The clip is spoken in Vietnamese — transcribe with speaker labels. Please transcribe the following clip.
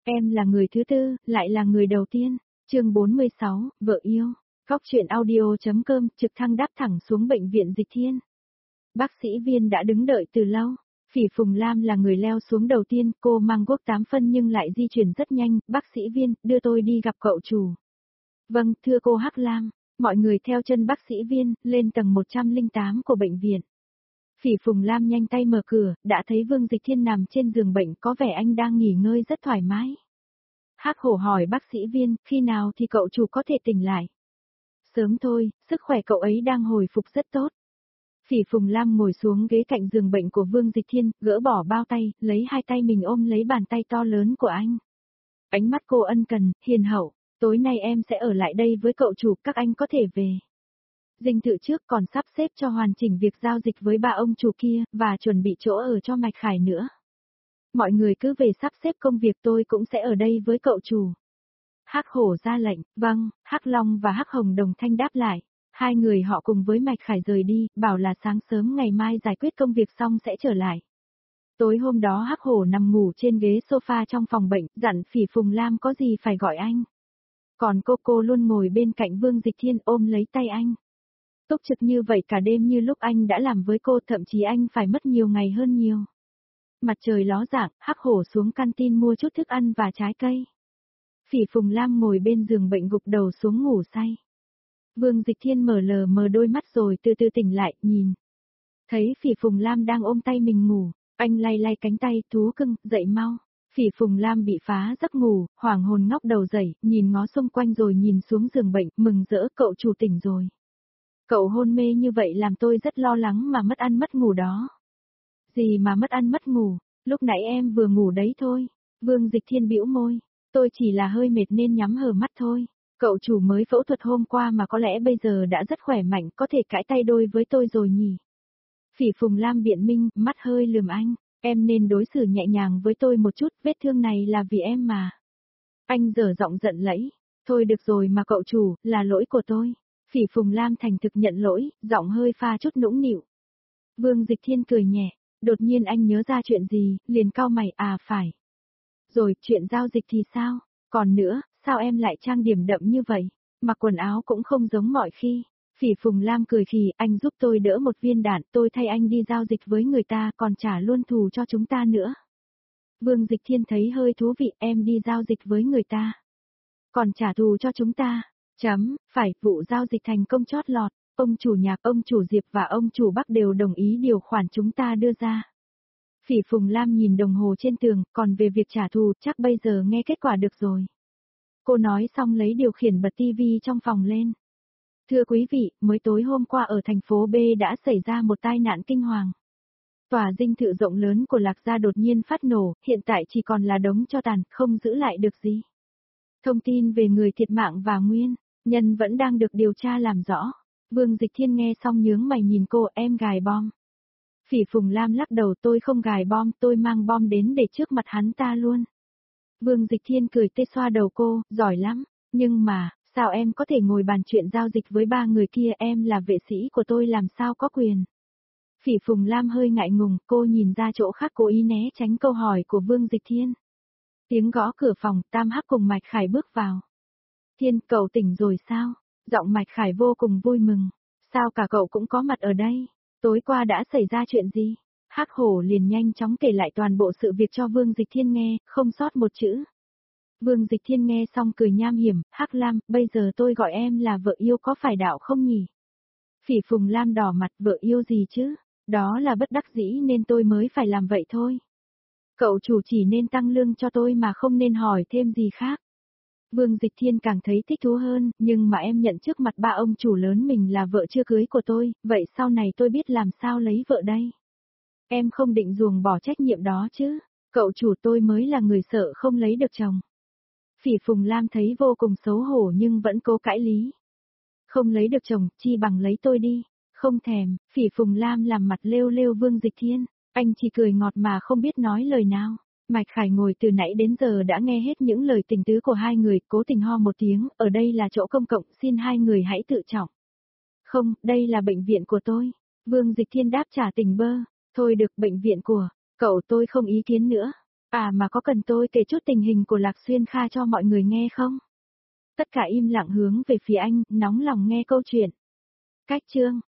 Speaker 1: Em là người thứ tư, lại là người đầu tiên. Chương 46, vợ yêu. Góc truyện audio.com trực thăng đáp thẳng xuống bệnh viện Dịch Thiên. Bác sĩ Viên đã đứng đợi từ lâu. Phỉ Phùng Lam là người leo xuống đầu tiên, cô mang guốc 8 phân nhưng lại di chuyển rất nhanh. Bác sĩ Viên, đưa tôi đi gặp cậu chủ. Vâng, thưa cô Hắc Lam. Mọi người theo chân bác sĩ Viên, lên tầng 108 của bệnh viện. Phỉ Phùng Lam nhanh tay mở cửa, đã thấy Vương Dịch Thiên nằm trên giường bệnh, có vẻ anh đang nghỉ ngơi rất thoải mái. Hắc Hổ hỏi bác sĩ Viên, khi nào thì cậu chủ có thể tỉnh lại? Sớm thôi, sức khỏe cậu ấy đang hồi phục rất tốt. Phỉ Phùng Lam ngồi xuống ghế cạnh giường bệnh của Vương Dịch Thiên, gỡ bỏ bao tay, lấy hai tay mình ôm lấy bàn tay to lớn của anh. Ánh mắt cô ân cần, hiền hậu, tối nay em sẽ ở lại đây với cậu chủ, các anh có thể về. Dinh thự trước còn sắp xếp cho hoàn chỉnh việc giao dịch với ba ông chủ kia, và chuẩn bị chỗ ở cho Mạch Khải nữa. Mọi người cứ về sắp xếp công việc, tôi cũng sẽ ở đây với cậu chủ. Hắc Hổ ra lệnh, vâng, Hắc Long và Hắc Hồng đồng thanh đáp lại. Hai người họ cùng với Mạch Khải rời đi, bảo là sáng sớm ngày mai giải quyết công việc xong sẽ trở lại. Tối hôm đó Hắc Hổ nằm ngủ trên ghế sofa trong phòng bệnh, dặn Phỉ Phùng Lam có gì phải gọi anh. Còn cô luôn ngồi bên cạnh Vương Dịch Thiên ôm lấy tay anh. Túc trực như vậy cả đêm như lúc anh đã làm với cô, thậm chí anh phải mất nhiều ngày hơn nhiều. Mặt trời ló dạng, Hắc Hổ xuống canteen mua chút thức ăn và trái cây. Phỉ Phùng Lam ngồi bên giường bệnh gục đầu xuống ngủ say. Vương Dịch Thiên mở lờ mờ đôi mắt rồi từ từ tỉnh lại, nhìn. Thấy Phỉ Phùng Lam đang ôm tay mình ngủ, anh lay lay cánh tay, thú cưng, dậy mau. Phỉ Phùng Lam bị phá giấc ngủ, hoảng hồn ngóc đầu dậy, nhìn ngó xung quanh rồi nhìn xuống giường bệnh, mừng rỡ, cậu chủ tỉnh rồi. Cậu hôn mê như vậy làm tôi rất lo lắng mà mất ăn mất ngủ đó. Gì mà mất ăn mất ngủ, lúc nãy em vừa ngủ đấy thôi. Vương Dịch Thiên bĩu môi, tôi chỉ là hơi mệt nên nhắm hờ mắt thôi. Cậu chủ mới phẫu thuật hôm qua mà có lẽ bây giờ đã rất khỏe mạnh, có thể cãi tay đôi với tôi rồi nhỉ. Phỉ Phùng Lam biện minh, mắt hơi lườm anh, em nên đối xử nhẹ nhàng với tôi một chút, vết thương này là vì em mà. Anh dở giọng giận lẫy, thôi được rồi mà cậu chủ, là lỗi của tôi. Phỉ Phùng Lam thành thực nhận lỗi, giọng hơi pha chút nũng nịu. Vương Dịch Thiên cười nhẹ, đột nhiên anh nhớ ra chuyện gì, liền cau mày, à phải. Rồi, chuyện giao dịch thì sao? Còn nữa, sao em lại trang điểm đậm như vậy? Mặc quần áo cũng không giống mọi khi. Phỉ Phùng Lam cười khì, anh giúp tôi đỡ một viên đạn, tôi thay anh đi giao dịch với người ta, còn trả luôn thù cho chúng ta nữa. Vương Dịch Thiên thấy hơi thú vị, em đi giao dịch với người ta. Còn trả thù cho chúng ta. Phải, vụ giao dịch thành công chót lọt, ông chủ Nhạc, ông chủ Diệp và ông chủ Bắc đều đồng ý điều khoản chúng ta đưa ra. Phỉ Phùng Lam nhìn đồng hồ trên tường, còn về việc trả thù, chắc bây giờ nghe kết quả được rồi. Cô nói xong lấy điều khiển bật tivi trong phòng lên. Thưa quý vị, mới tối hôm qua ở thành phố B đã xảy ra một tai nạn kinh hoàng. Tòa dinh thự rộng lớn của Lạc Gia đột nhiên phát nổ, hiện tại chỉ còn là đống tro tàn, không giữ lại được gì. Thông tin về người thiệt mạng và nguyên nhân vẫn đang được điều tra làm rõ. Vương Dịch Thiên nghe xong nhướng mày nhìn cô, em gài bom. Phỉ Phùng Lam lắc đầu, tôi không gài bom, tôi mang bom đến để trước mặt hắn ta luôn. Vương Dịch Thiên cười tê xoa đầu cô, giỏi lắm, nhưng mà, sao em có thể ngồi bàn chuyện giao dịch với ba người kia, em là vệ sĩ của tôi làm sao có quyền. Phỉ Phùng Lam hơi ngại ngùng, cô nhìn ra chỗ khác cố ý né tránh câu hỏi của Vương Dịch Thiên. Tiếng gõ cửa phòng, Tam Hắc cùng Mạch Khải bước vào. Thiên, cậu tỉnh rồi sao? Giọng Mạch Khải vô cùng vui mừng. Sao cả cậu cũng có mặt ở đây? Tối qua đã xảy ra chuyện gì? Hắc Hổ liền nhanh chóng kể lại toàn bộ sự việc cho Vương Dịch Thiên nghe, không sót một chữ. Vương Dịch Thiên nghe xong cười nham hiểm, Hắc Lam, bây giờ tôi gọi em là vợ yêu có phải đạo không nhỉ? Phỉ Phùng Lam đỏ mặt, vợ yêu gì chứ? Đó là bất đắc dĩ nên tôi mới phải làm vậy thôi. Cậu chủ chỉ nên tăng lương cho tôi mà không nên hỏi thêm gì khác. Vương Dịch Thiên càng thấy thích thú hơn, nhưng mà em nhận trước mặt ba ông chủ lớn mình là vợ chưa cưới của tôi, vậy sau này tôi biết làm sao lấy vợ đây. Em không định ruồng bỏ trách nhiệm đó chứ, cậu chủ tôi mới là người sợ không lấy được chồng. Phỉ Phùng Lam thấy vô cùng xấu hổ nhưng vẫn cố cãi lý. Không lấy được chồng, chi bằng lấy tôi đi. Không thèm, Phỉ Phùng Lam làm mặt lêu lêu Vương Dịch Thiên, anh chỉ cười ngọt mà không biết nói lời nào. Mạch Khải ngồi từ nãy đến giờ đã nghe hết những lời tình tứ của hai người, cố tình ho một tiếng, ở đây là chỗ công cộng, xin hai người hãy tự trọng. Không, đây là bệnh viện của tôi. Vương Dịch Thiên đáp trả tình bơ, thôi được, bệnh viện của cậu tôi không ý kiến nữa. À mà có cần tôi kể chút tình hình của Lạc Xuyên Kha cho mọi người nghe không? Tất cả im lặng hướng về phía anh, nóng lòng nghe câu chuyện. Cách chương